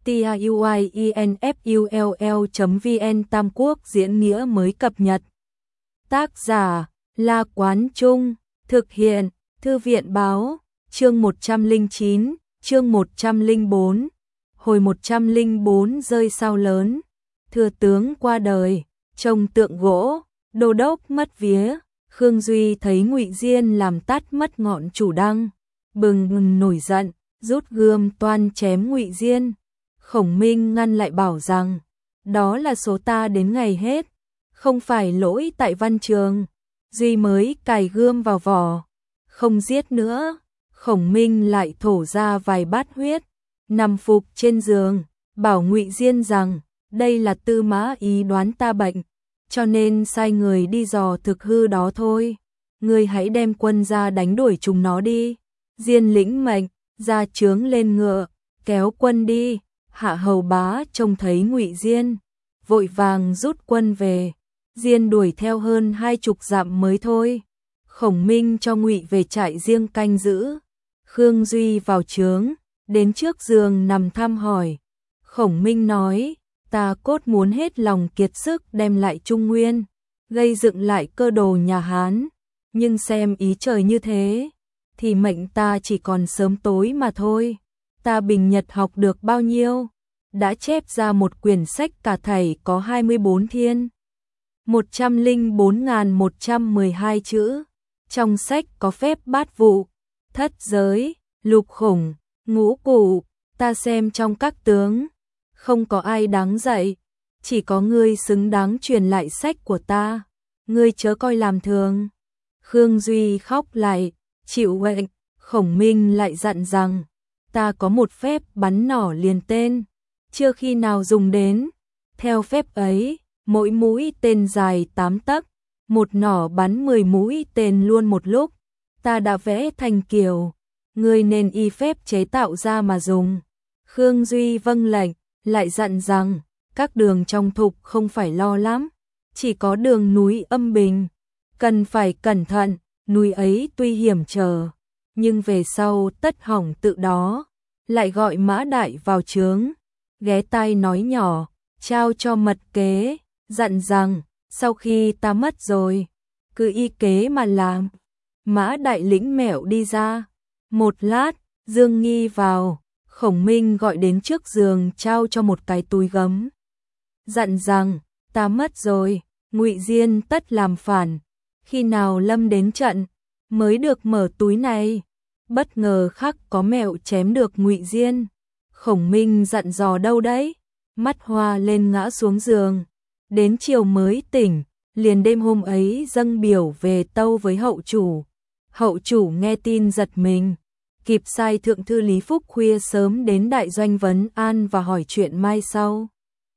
tiuinfull.vn Tam Quốc diễn nghĩa mới cập nhật. Tác giả La Quán Trung, thực hiện Thư viện Báo, chương 109, chương 104. Hồi 104 rơi sao lớn, thừa tướng qua đời, trông tượng gỗ, đô đốc mất vía. Khương Duy thấy Ngụy Diên làm tắt mất ngọn chủ đăng, bừng nổi giận, rút gươm toan chém Ngụy Diên. Khổng Minh ngăn lại bảo rằng, đó là số ta đến ngày hết, không phải lỗi tại Văn Trường. Duy mới cài gươm vào vỏ, không giết nữa. Khổng Minh lại thổ ra vài bát huyết, nằm phục trên giường, bảo Ngụy Diên rằng, đây là Tư Mã Ý đoán ta bệnh, cho nên sai người đi dò thực hư đó thôi. Ngươi hãy đem quân ra đánh đuổi chúng nó đi. Diên lĩnh mệnh, ra trướng lên ngựa, kéo quân đi. Hạ hầu bá trông thấy Ngụy Diên, vội vàng rút quân về. Diên đuổi theo hơn 20 dặm mới thôi. Khổng Minh cho Ngụy về trại riêng canh giữ. Khương Duy vào trướng, đến trước giường nằm thăm hỏi. Khổng Minh nói, ta cốt muốn hết lòng kiệt sức đem lại Trung Nguyên, gây dựng lại cơ đồ nhà Hán, nhưng xem ý trời như thế, thì mệnh ta chỉ còn sớm tối mà thôi. Ta bình nhật học được bao nhiêu, đã chép ra một quyển sách cả thảy có 24 thiên, 104.112 chữ. Trong sách có phép bát vụ, thất giới, lục khủng, ngũ cụ. Ta xem trong các tướng, không có ai đáng dạy, chỉ có ngươi xứng đáng truyền lại sách của ta. Ngươi chớ coi làm thường. Khương Duy khóc lại, chịu lệnh. Khổng Minh lại dặn rằng, ta có một phép bắn nỏ liền tên, chưa khi nào dùng đến. Theo phép ấy, mỗi mũi tên dài 8 tấc, một nỏ bắn 10 mũi tên luôn một lúc. Ta đã vẽ thành kiểu, ngươi nên y phép chế tạo ra mà dùng. Khương Duy vâng lệnh, lại dặn rằng, các đường trong thục không phải lo lắm, chỉ có đường núi Âm Bình, cần phải cẩn thận. Núi ấy tuy hiểm trở, nhưng về sau tất hỏng tự đó. Lại gọi Mã Đại vào trướng, ghé tai nói nhỏ, trao cho mật kế, dặn rằng, sau khi ta mất rồi, cứ y kế mà làm. Mã Đại lĩnh mẹo đi ra. Một lát, Dương Nghi vào. Khổng Minh gọi đến trước giường, trao cho một cái túi gấm, dặn rằng, ta mất rồi, Ngụy Diên tất làm phản, khi nào lâm đến trận mới được mở túi này. Bất ngờ khắc có mẹo chém được Ngụy Diên. Khổng Minh dặn dò đâu đấy, mắt hoa lên ngã xuống giường. Đến chiều mới tỉnh, liền đêm hôm ấy dâng biểu về tâu với hậu chủ. Hậu chủ nghe tin giật mình, kịp sai thượng thư Lý Phúc khuya sớm đến đại doanh vấn an và hỏi chuyện mai sau.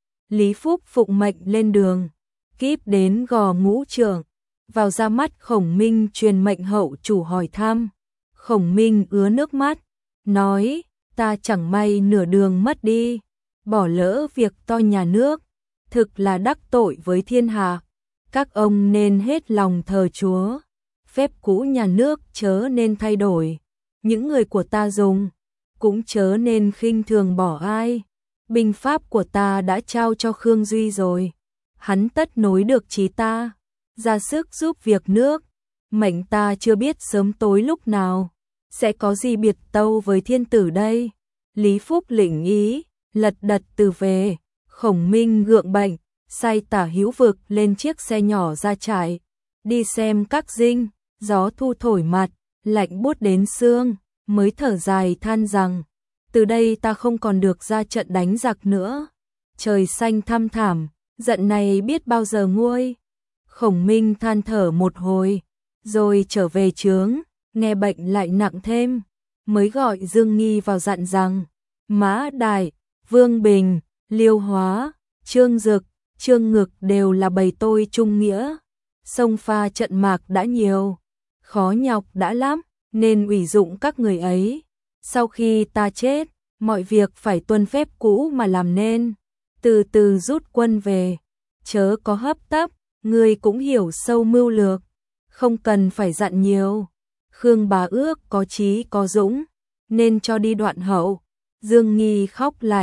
Lý Phúc phụng mệnh lên đường, kíp đến gò ngũ trưởng, vào ra mắt Khổng Minh truyền mệnh hậu chủ hỏi thăm. Khổng Minh ứa nước mắt, nói, ta chẳng may nửa đường mất đi, bỏ lỡ việc to nhà nước, thực là đắc tội với thiên hạ. Các ông nên hết lòng thờ Chúa, phép cũ nhà nước chớ nên thay đổi. Những người của ta dùng, cũng chớ nên khinh thường bỏ ai. Binh pháp của ta đã trao cho Khương Duy rồi, hắn tất nối được chí ta, ra sức giúp việc nước. Mệnh ta chưa biết sớm tối lúc nào sẽ có gì biệt tâu với thiên tử đây. Lý Phúc lĩnh ý, lật đật từ về. Khổng Minh gượng bệnh, sai Tả Hữu Vực lên chiếc xe nhỏ ra trại, đi xem các dinh. Gió thu thổi mặt, lạnh buốt đến xương, mới thở dài than rằng, từ đây ta không còn được ra trận đánh giặc nữa. Trời xanh thăm thảm, giận này biết bao giờ nguôi. Khổng Minh than thở một hồi, rồi trở về trướng, nghe bệnh lại nặng thêm, mới gọi Dương Nghi vào dặn rằng, Mã Đại, Vương Bình, Liêu Hóa, Trương Dực, Trương Ngực đều là bầy tôi trung nghĩa. Sông pha trận mạc đã nhiều, khó nhọc đã lắm, nên ủy dụng các người ấy. Sau khi ta chết, mọi việc phải tuân phép cũ mà làm nên, từ từ rút quân về, chớ có hấp tấp. Ngươi cũng hiểu sâu mưu lược, không cần phải dặn nhiều. Khương Bá Ước có chí có dũng, nên cho đi Đoạn Hậu. Dương Nghi khóc lại,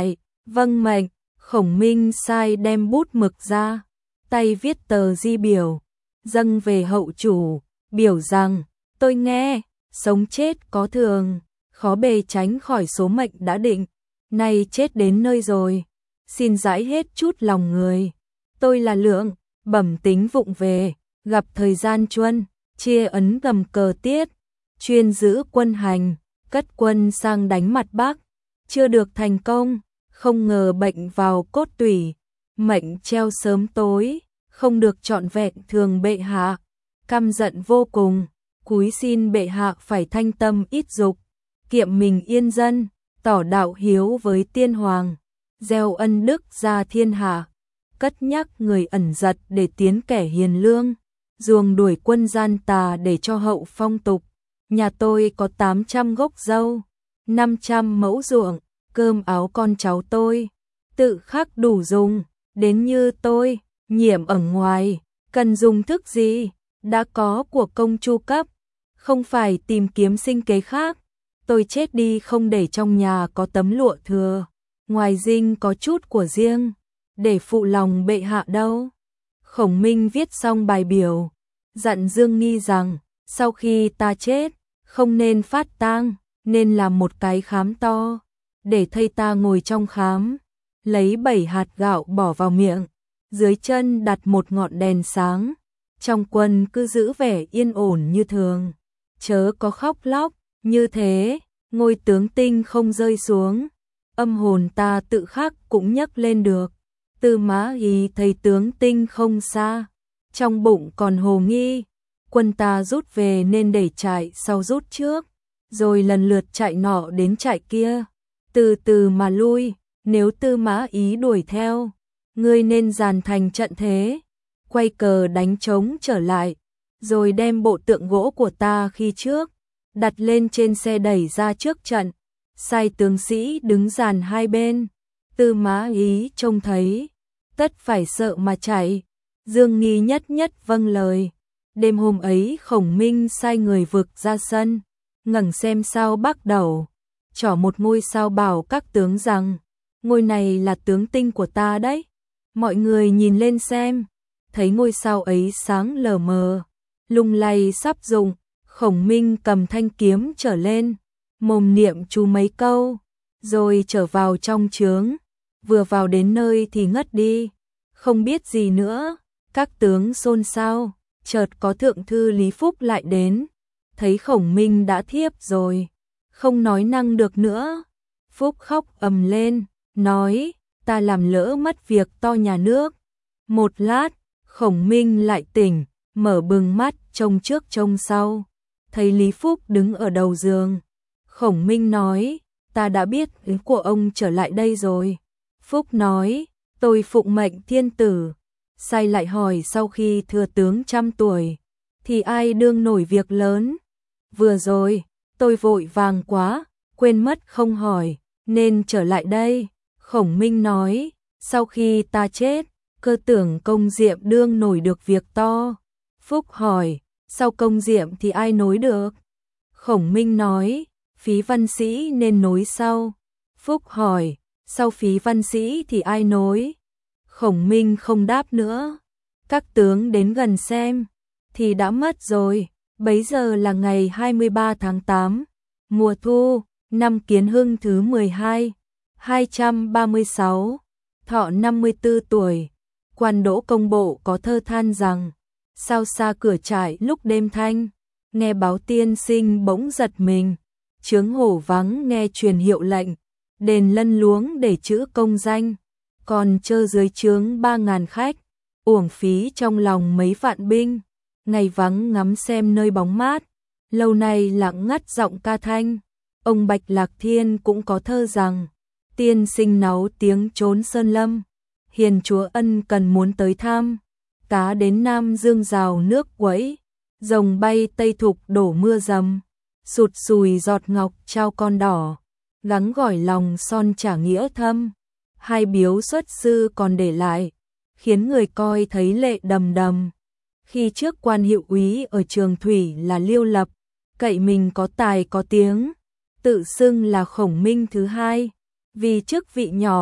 Vâng mệnh. Khổng Minh sai đem bút mực ra, tay viết tờ di biểu, dâng về hậu chủ, biểu rằng, tôi nghe, sống chết có thường, khó bề tránh khỏi số mệnh đã định, nay chết đến nơi rồi, xin giải hết chút lòng người. Tôi là Lượng, bẩm tính vụng về, gặp thời gian chuân, chia ấn gầm cờ tiết, chuyên giữ quân hành, cất quân sang đánh mặt Bắc, chưa được thành công, không ngờ bệnh vào cốt tủy, mệnh treo sớm tối, không được trọn vẹn thường bệ hạ, căm giận vô cùng, cúi xin bệ hạ phải thanh tâm ít dục, kiệm mình yên dân, tỏ đạo hiếu với tiên hoàng, gieo ân đức ra thiên hạ, cất nhắc người ẩn giật để tiến kẻ hiền lương, ruồng đuổi quân gian tà để cho hậu phong tục. Nhà tôi có 800 gốc dâu, 500 mẫu ruộng, cơm áo con cháu tôi, tự khắc đủ dùng, đến như tôi, nhiệm ở ngoài, cần dùng thức gì, đã có của công chu cấp, không phải tìm kiếm sinh kế khác, tôi chết đi không để trong nhà có tấm lụa thừa, ngoài dinh có chút của riêng, để phụ lòng bệ hạ đâu. Khổng Minh viết xong bài biểu, dặn Dương Nghi rằng, sau khi ta chết, không nên phát tang, nên làm một cái khám to, để thây ta ngồi trong khám, lấy 7 hạt gạo bỏ vào miệng, dưới chân đặt một ngọn đèn sáng, trong quân cứ giữ vẻ yên ổn như thường, chớ có khóc lóc, như thế, ngôi tướng tinh không rơi xuống, âm hồn ta tự khắc cũng nhấc lên được. Tư Mã Ý thấy tướng tinh không xa, trong bụng còn hồ nghi, quân ta rút về nên để trại sau rút trước, rồi lần lượt chạy nọ đến trại kia, từ từ mà lui, nếu Tư Mã Ý đuổi theo, ngươi nên dàn thành trận thế, quay cờ đánh trống trở lại, rồi đem bộ tượng gỗ của ta khi trước, đặt lên trên xe đẩy ra trước trận, sai tướng sĩ đứng dàn hai bên, Tư Mã Ý trông thấy, tất phải sợ mà chạy, Dương Nghi nhất nhất vâng lời. Đêm hôm ấy Khổng Minh sai người vực ra sân, ngẩng xem sao Bắc đầu, trỏ một ngôi sao bảo các tướng rằng, ngôi này là tướng tinh của ta đấy. Mọi người nhìn lên xem, thấy ngôi sao ấy sáng lờ mờ, lung lay sắp rụng, Khổng Minh cầm thanh kiếm trở lên, mồm niệm chú mấy câu, rồi trở vào trong trướng, vừa vào đến nơi thì ngất đi, không biết gì nữa, các tướng xôn xao. Chợt có thượng thư Lý Phúc lại đến, thấy Khổng Minh đã thiếp rồi, không nói năng được nữa. Phúc khóc ầm lên, nói, ta làm lỡ mất việc to nhà nước. Một lát, Khổng Minh lại tỉnh, mở bừng mắt trông trước trông sau, thấy Lý Phúc đứng ở đầu giường. Khổng Minh nói, ta đã biết ý của ông trở lại đây rồi. Phúc nói, tôi phụng mệnh thiên tử. Sai lại hỏi sau khi thừa tướng 100 tuổi, thì ai đương nổi việc lớn? Vừa rồi, tôi vội vàng quá, quên mất không hỏi, nên trở lại đây. Khổng Minh nói, sau khi ta chết, cơ tưởng Công Diệm đương nổi được việc to. Phúc hỏi, sau Công Diệm thì ai nối được? Khổng Minh nói, Phí Văn Sĩ nên nối sau. Phúc hỏi, sau Phí Văn Sĩ thì ai nối? Khổng Minh không đáp nữa. Các tướng đến gần xem, thì đã mất rồi. Bấy giờ là ngày 23 tháng 8, mùa thu, năm Kiến Hưng thứ 12, 236, thọ 54 tuổi. Quan Đỗ Công Bộ có thơ than rằng, sao xa cửa trại lúc đêm thanh, nghe báo tiên sinh bỗng giật mình, chướng hổ vắng nghe truyền hiệu lệnh, đền lân luống để chữ công danh. Còn chơ dưới trướng 3.000 khách, uổng phí trong lòng mấy vạn binh, ngày vắng ngắm xem nơi bóng mát, lâu nay lặng ngắt giọng ca thanh. Ông Bạch Lạc Thiên cũng có thơ rằng, tiên sinh náu tiếng trốn sơn lâm, hiền chúa ân cần muốn tới thăm, cá đến Nam Dương rào nước quẫy, rồng bay Tây Thục đổ mưa dầm, sụt sùi giọt ngọc trao con đỏ, gắng gỏi lòng son trả nghĩa thâm. Hai biếu xuất sư còn để lại, khiến người coi thấy lệ đầm đầm. Khi trước quan hiệu úy ở Trường Thủy là Liêu Lập, cậy mình có tài có tiếng, tự xưng là Khổng Minh thứ hai, vì chức vị nhỏ,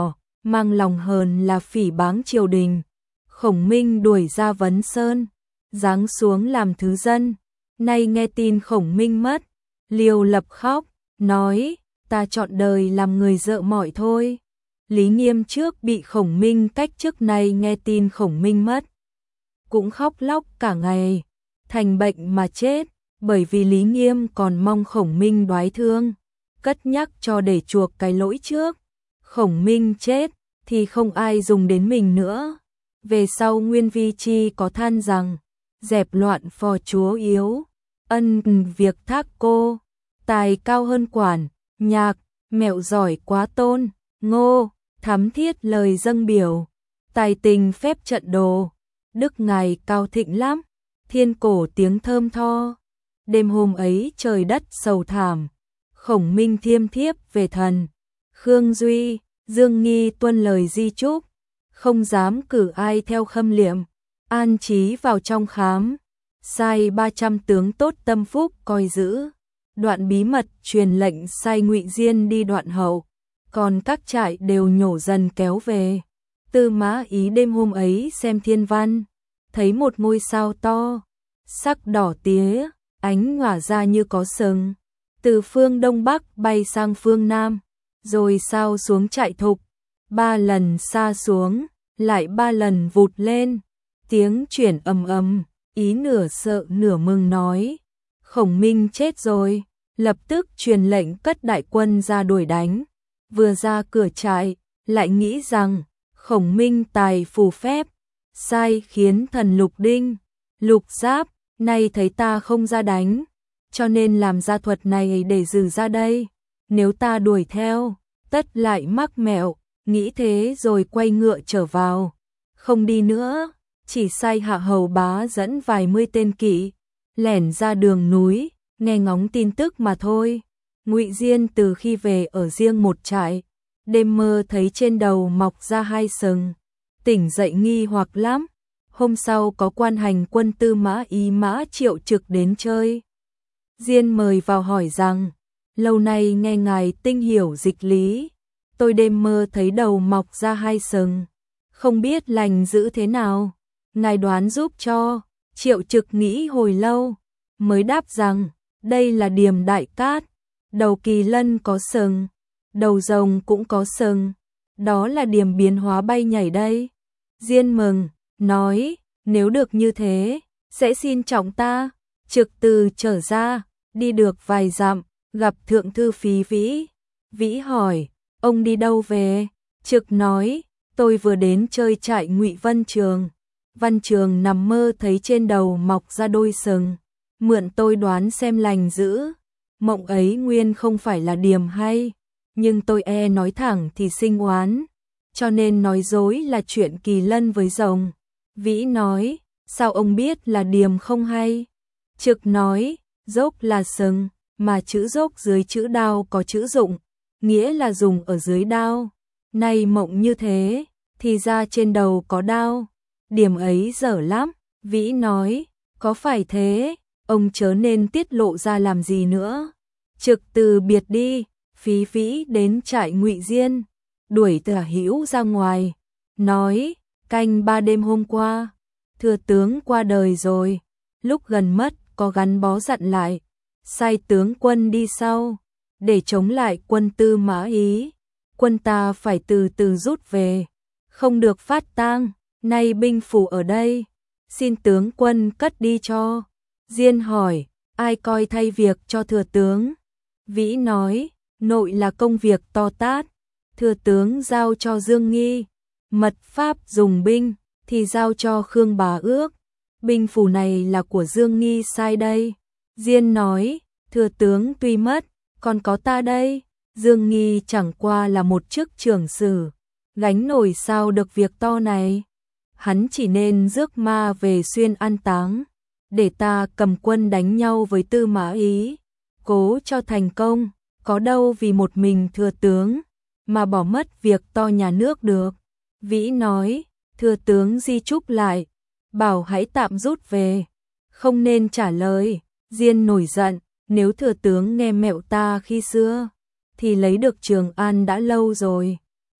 mang lòng hờn là phỉ báng triều đình. Khổng Minh đuổi ra Vấn Sơn, giáng xuống làm thứ dân. Nay nghe tin Khổng Minh mất, Liêu Lập khóc, nói, ta chọn đời làm người dợ mỏi thôi. Lý Nghiêm trước bị Khổng Minh cách chức, này nghe tin Khổng Minh mất, cũng khóc lóc cả ngày, thành bệnh mà chết, bởi vì Lý Nghiêm còn mong Khổng Minh đoái thương, cất nhắc cho để chuộc cái lỗi trước. Khổng Minh chết thì không ai dùng đến mình nữa. Về sau Nguyên Vi Chi có than rằng, dẹp loạn phò chúa yếu, ân việc thác cô, tài cao hơn quản, nhạc, mẹo giỏi quá tôn, ngô, thắm thiết lời dâng biểu, tài tình phép trận đồ, đức ngài cao thịnh lắm, thiên cổ tiếng thơm tho. Đêm hôm ấy trời đất sầu thảm, Khổng Minh thiêm thiếp về thần. Khương Duy, Dương Nghi tuân lời di chúc, không dám cử ai theo khâm liệm, an trí vào trong khám, sai 300 tướng tốt tâm phúc coi giữ. Đoạn bí mật truyền lệnh sai Ngụy Diên đi Đoạn Hậu, còn các trại đều nhổ dần kéo về. Tư Mã Ý đêm hôm ấy xem thiên văn, thấy một ngôi sao to, sắc đỏ tía, ánh ngỏa ra như có sừng, từ phương đông bắc bay sang phương nam, rồi sao xuống trại thục, 3 lần xa xuống, lại 3 lần vụt lên, tiếng chuyển ầm ầm. Ý nửa sợ nửa mừng nói, Khổng Minh chết rồi, lập tức truyền lệnh cất đại quân ra đuổi đánh. Vừa ra cửa trại, lại nghĩ rằng Khổng Minh tài phù phép, sai khiến thần Lục Đinh, Lục Giáp, nay thấy ta không ra đánh, cho nên làm ra thuật này để dừ ra đây. Nếu ta đuổi theo, tất lại mắc mẹo, nghĩ thế rồi quay ngựa trở vào, không đi nữa. Chỉ sai Hạ Hầu Bá dẫn vài mươi tên kỵ, lẻn ra đường núi, nghe ngóng tin tức mà thôi. Ngụy Diên từ khi về ở riêng một trại, đêm mơ thấy trên đầu mọc ra 2 sừng, tỉnh dậy nghi hoặc lắm. Hôm sau có quan hành quân Tư Mã Ý Mã Triệu Trực đến chơi. Diên mời vào hỏi rằng, lâu nay nghe ngài tinh hiểu dịch lý, tôi đêm mơ thấy đầu mọc ra 2 sừng, không biết lành giữ thế nào. Ngài đoán giúp cho. Triệu Trực nghĩ hồi lâu, mới đáp rằng, đây là điềm đại cát, đầu kỳ lân có sừng, đầu rồng cũng có sừng, đó là điềm biến hóa bay nhảy đây. Diên mừng, nói, nếu được như thế, sẽ xin trọng ta. Trực từ trở ra, đi được vài dặm, gặp thượng thư Phí Vĩ. Vĩ hỏi, ông đi đâu về? Trực nói, tôi vừa đến chơi trại Ngụy Văn Trường. Văn Trường nằm mơ thấy trên đầu mọc ra đôi sừng, mượn tôi đoán xem lành dữ. Mộng ấy nguyên không phải là điềm hay, nhưng tôi nói thẳng thì sinh oán, cho nên nói dối là chuyện kỳ lân với rồng. Vĩ nói, sao ông biết là điềm không hay? Trực nói, dốc là sừng, mà chữ dốc dưới chữ đao có chữ dụng, nghĩa là dùng ở dưới đao. Nay mộng như thế, thì ra trên đầu có đao. Điểm ấy dở lắm. Vĩ nói, có phải thế, ông chớ nên tiết lộ ra làm gì nữa. Trực từ biệt đi, Phí Vĩ đến trại Ngụy Diên, đuổi Tả Hữu ra ngoài, nói, canh 3 đêm hôm qua, thừa tướng qua đời rồi, lúc gần mất có gắn bó dặn lại, sai tướng quân đi sau, để chống lại quân Tư Mã Ý, quân ta phải từ từ rút về, không được phát tang. Nay binh phủ ở đây, xin tướng quân cất đi cho. Diên hỏi, ai coi thay việc cho thừa tướng? Vĩ nói, nội là công việc to tát, thừa tướng giao cho Dương Nghi, mật pháp dùng binh thì giao cho Khương Bá Ước, binh phủ này là của Dương Nghi sai đây. Diên nói, thừa tướng tuy mất, còn có ta đây. Dương Nghi chẳng qua là một chức trưởng sử, gánh nổi sao được việc to này. Hắn chỉ nên rước ma về xuyên an táng, để ta cầm quân đánh nhau với Tư Mã Ý, cố cho thành công, có đâu vì một mình thừa tướng, mà bỏ mất việc to nhà nước được. Vĩ nói, thừa tướng di chúc lại, bảo hãy tạm rút về, không nên trả lời. Diên nổi giận, nếu thừa tướng nghe mẹo ta khi xưa, thì lấy được Trường An đã lâu rồi.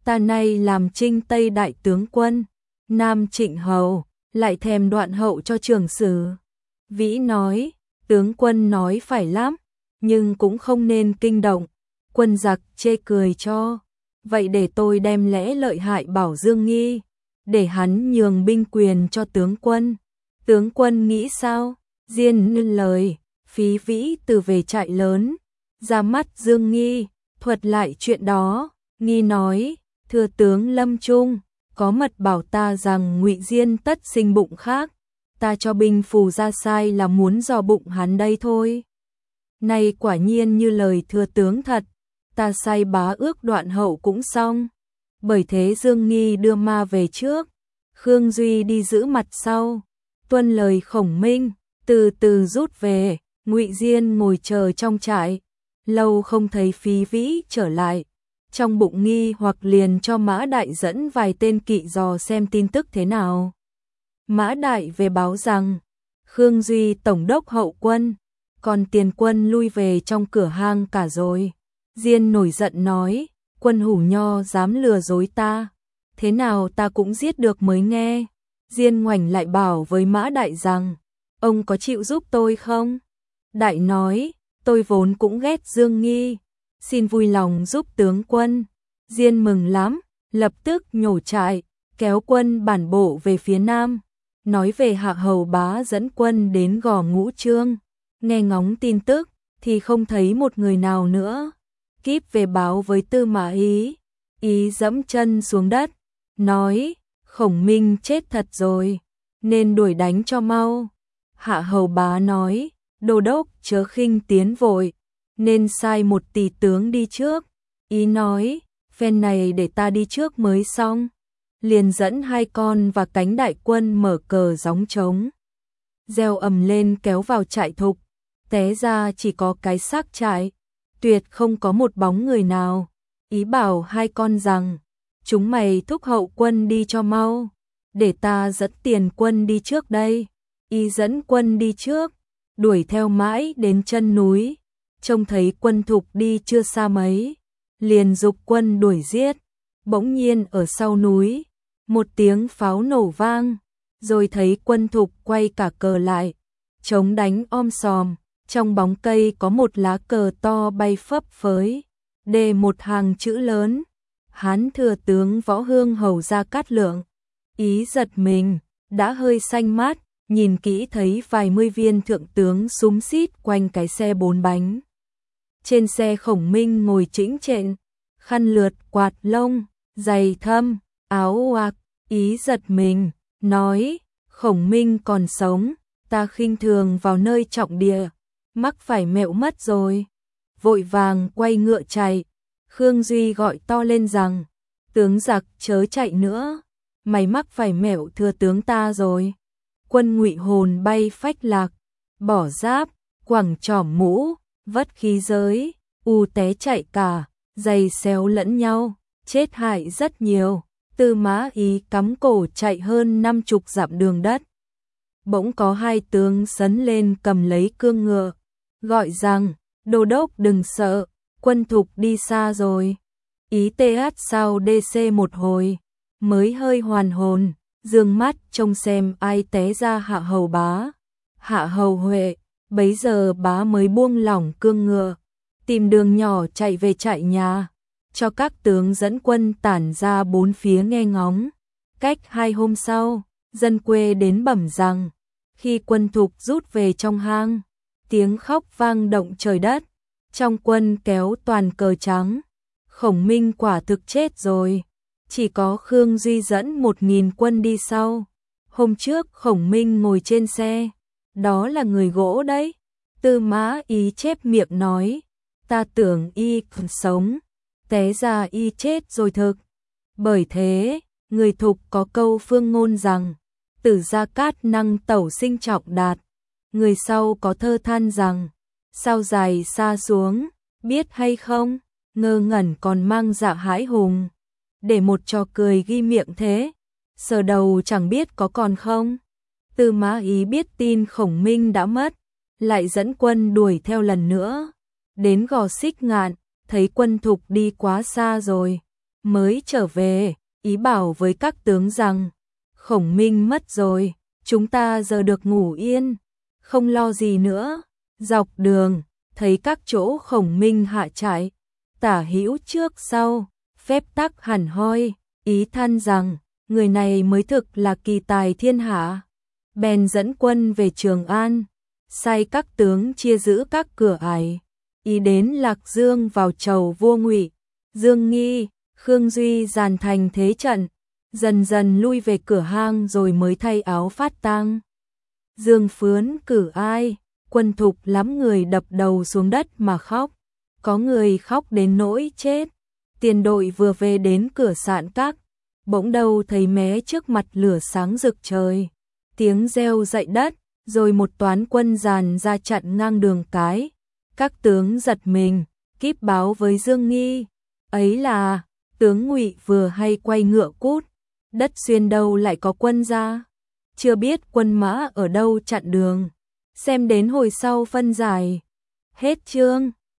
ta nay làm Trinh Tây đại tướng quân, Nam Trịnh hầu, lại thèm Đoạn hậu cho trường sử. Vĩ nói, tướng quân nói phải lắm, nhưng cũng không nên kinh động. Quân giặc chê cười cho, vậy để tôi đem lẽ lợi hại bảo Dương Nghi, để hắn nhường binh quyền cho tướng quân. Tướng quân nghĩ sao? Diên ngưng lời, Phí Vĩ từ về trại lớn, ra mắt Dương Nghi, thuật lại chuyện đó. Nghi nói, thưa tướng Lâm Trung, có mật bảo ta rằng Ngụy Diên tất sinh bụng khác, ta cho binh phù ra sai là muốn dò bụng hắn đây thôi. Này quả nhiên như lời thưa tướng thật, ta sai bá ước Đoạn hậu cũng xong. Bởi thế Dương Nghi đưa ma về trước, Khương Duy đi giữ mặt sau, tuân lời Khổng Minh, từ từ rút về. Ngụy Diên ngồi chờ trong trại, lâu không thấy Phí Vĩ trở lại, trong bụng nghi hoặc liền cho Mã Đại dẫn vài tên kỵ dò xem tin tức thế nào. Mã Đại về báo rằng, Khương Duy tổng đốc hậu quân, còn tiền quân lui về trong cửa hang cả rồi. Diên nổi giận nói, quân Hủ Nho dám lừa dối ta, thế nào ta cũng giết được mới nghe. Diên ngoảnh lại bảo với Mã Đại rằng, ông có chịu giúp tôi không? Đại nói, tôi vốn cũng ghét Dương Nghi, xin vui lòng giúp tướng quân. Diên mừng lắm, lập tức nhổ trại, kéo quân bản bộ về phía nam, nói về Hạ Hầu Bá dẫn quân đến Gò Ngũ Trương. Nghe ngóng tin tức thì không thấy một người nào nữa. Kíp về báo với Tư Mã Ý, Ý dẫm chân xuống đất, nói, Khổng Minh chết thật rồi, nên đuổi đánh cho mau. Hạ Hầu Bá nói, đô đốc chớ khinh tiến vội, nên sai một tỷ tướng đi trước. Ý nói, phen này để ta đi trước mới xong. Liền dẫn 2 con và cánh đại quân mở cờ gióng trống, reo ầm lên kéo vào trại thục. Té ra chỉ có cái xác trại, tuyệt không có một bóng người nào. Ý bảo 2 con rằng, chúng mày thúc hậu quân đi cho mau, để ta dẫn tiền quân đi trước đây. Ý dẫn quân đi trước, đuổi theo mãi đến chân núi, trông thấy quân thục đi chưa xa mấy, liền giục quân đuổi giết. Bỗng nhiên ở sau núi, một tiếng pháo nổ vang, rồi thấy quân thục quay cả cờ lại, chống đánh om sòm. Trong bóng cây có một lá cờ to bay phấp phới, đề một hàng chữ lớn, Hán thừa tướng Võ Hương hầu Gia Cát Lượng. Ý giật mình, đã hơi xanh mát, nhìn kỹ thấy vài mươi viên thượng tướng xúm xít quanh cái xe 4 bánh. Trên xe Khổng Minh ngồi chĩnh chện, khăn lượt quạt lông, giày thâm, áo oạc. Ý giật mình, nói, Khổng Minh còn sống, ta khinh thường vào nơi trọng địa, mắc phải mẹo mất rồi. Vội vàng quay ngựa chạy. Khương Duy gọi to lên rằng, tướng giặc chớ chạy nữa, mày mắc phải mẹo thưa tướng ta rồi. Quân Ngụy hồn bay phách lạc, bỏ giáp, quẳng trỏm mũ, vất khí giới, té chạy cả, giày xéo lẫn nhau, chết hại rất nhiều. Tư Mã Ý cắm cổ chạy hơn 50 dặm đường đất. Bỗng có 2 tướng sấn lên cầm lấy cương ngựa, gọi rằng, đô đốc đừng sợ, quân thục đi xa rồi. Ý TH sau DC một hồi, mới hơi hoàn hồn, dương mắt trông xem ai té ra Hạ Hầu Bá. Hạ Hầu Huệ, bấy giờ bá mới buông lỏng cương ngựa, tìm đường nhỏ chạy về trại nhà, cho các tướng dẫn quân tản ra 4 phía nghe ngóng. Cách 2 hôm sau, dân quê đến bẩm rằng, khi quân thục rút về trong hang, tiếng khóc vang động trời đất, trong quân kéo toàn cờ trắng. Khổng Minh quả thực chết rồi, chỉ có Khương Duy dẫn 1000 quân đi sau. Hôm trước Khổng Minh ngồi trên xe, đó là người gỗ đấy. Tư Mã Ý chép miệng nói, ta tưởng y còn sống, té ra y chết rồi thực. Bởi thế, người Thục có câu phương ngôn rằng, tử Gia Cát năng tẩu sinh trọng đạt. Người sau có thơ than rằng, sao dài xa xuống, biết hay không, ngơ ngẩn còn mang dạ hãi hùng. Để một trò cười ghi miệng thế, sờ đầu chẳng biết có còn không. Tư Mã Ý biết tin Khổng Minh đã mất, lại dẫn quân đuổi theo lần nữa. Đến Gò Xích Ngạn, thấy quân Thục đi quá xa rồi, mới trở về, ý bảo với các tướng rằng, Khổng Minh mất rồi, chúng ta giờ được ngủ yên, không lo gì nữa. Dọc đường, thấy các chỗ Khổng Minh hạ trại, tả hữu trước sau, phép tắc hẳn hoi, ý than rằng, người này mới thực là kỳ tài thiên hạ. Bèn dẫn quân về Trường An, sai các tướng chia giữ các cửa ải, ý đến Lạc Dương vào chầu vua Ngụy, Dương Nghi, Khương Duy dàn thành thế trận, dần dần lui về cửa hang rồi mới thay áo phát tang. Dương Phướn cử ai, quân thục lắm người đập đầu xuống đất mà khóc, có người khóc đến nỗi chết. Tiền đội vừa về đến cửa Sạn Các, bỗng đâu thấy mé trước mặt lửa sáng rực trời, tiếng reo dậy đất, rồi một toán quân dàn ra chặn ngang đường cái. Các tướng giật mình, kíp báo với Dương Nghi, ấy là tướng Ngụy vừa hay quay ngựa cút, đất Xuyên đâu lại có quân ra, chưa biết quân mã ở đâu chặn đường, xem đến hồi sau phân giải. Hết chương.